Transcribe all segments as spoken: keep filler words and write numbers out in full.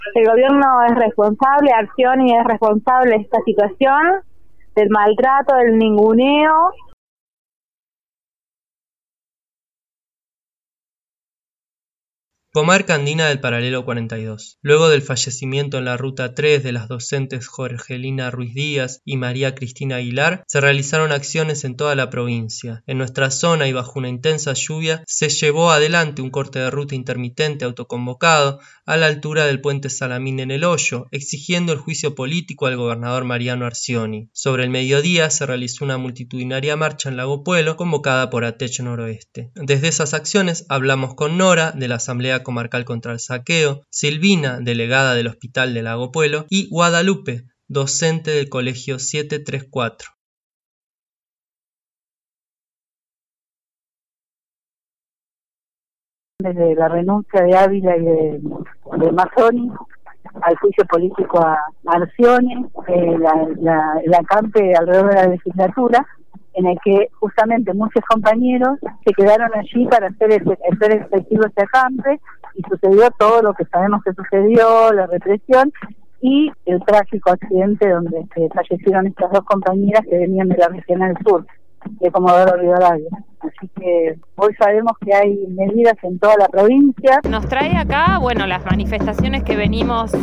El gobierno es responsable, Arcioni es responsable de esta situación, del maltrato, del ninguneo. Comarca Andina del Paralelo cuarenta y dos. Luego del fallecimiento en la Ruta tres de las docentes Jorgelina Ruiz Díaz y María Cristina Aguilar, se realizaron acciones en toda la provincia. En nuestra zona y bajo una intensa lluvia, se llevó adelante un corte de ruta intermitente autoconvocado a la altura del puente Salamín en El Hoyo, exigiendo el juicio político al gobernador Mariano Arcioni. Sobre el mediodía se realizó una multitudinaria marcha en Lago Puelo, convocada por Atech Noroeste. Desde esas acciones hablamos con Nora, de la Asamblea Comarcal contra el Saqueo, Silvina, delegada del Hospital de Lago Puelo, y Guadalupe, docente del Colegio setecientos treinta y cuatro. Desde la renuncia de Ávila y de, de Mazzoni al juicio político a Arcioni, eh, la, la, el acampe alrededor de la legislatura, en el que justamente muchos compañeros se quedaron allí para hacer el, hacer efectivo ese acampe, y sucedió todo lo que sabemos que sucedió, la represión y el trágico accidente donde eh, fallecieron estas dos compañeras que venían de la Regional Sur, de Comodoro Rivadavia. Así que hoy sabemos que hay medidas en toda la provincia. Nos trae acá, bueno, las manifestaciones que venimos,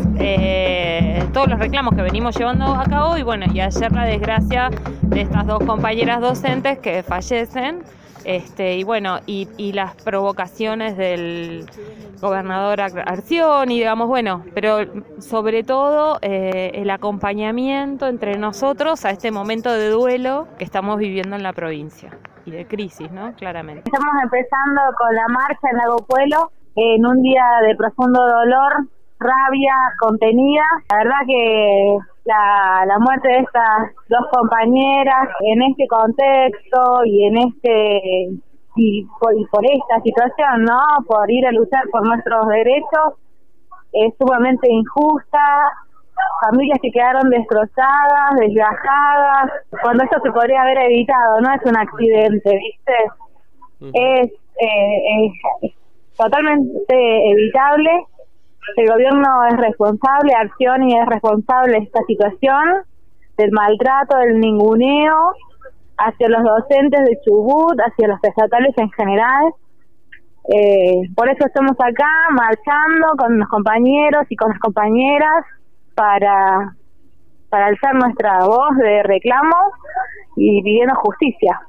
eh, todos los reclamos que venimos llevando a cabo, y bueno, y ayer la desgracia de estas dos compañeras docentes que fallecen, este, y bueno, y, y las provocaciones del gobernador Arcioni, digamos, bueno, pero sobre todo eh, el acompañamiento entre nosotros a este momento de duelo que estamos viviendo en la provincia y de crisis, ¿no? Claramente. Estamos empezando con la marcha en Lago Puelo, en un día de profundo dolor, rabia contenida. La verdad que la, la muerte de estas dos compañeras en este contexto y en este y por, y por esta situación, ¿no? Por ir a luchar por nuestros derechos, es sumamente injusta. Familias que quedaron destrozadas, desgajadas, cuando esto se podría haber evitado, no es un accidente, ¿viste? Uh-huh. Es, eh, es, es totalmente evitable. El gobierno es responsable, Arcioni es responsable de esta situación, del maltrato, del ninguneo hacia los docentes de Chubut, hacia los estatales en general. Eh, por eso estamos acá marchando con los compañeros y con las compañeras para, para alzar nuestra voz de reclamo y pidiendo justicia.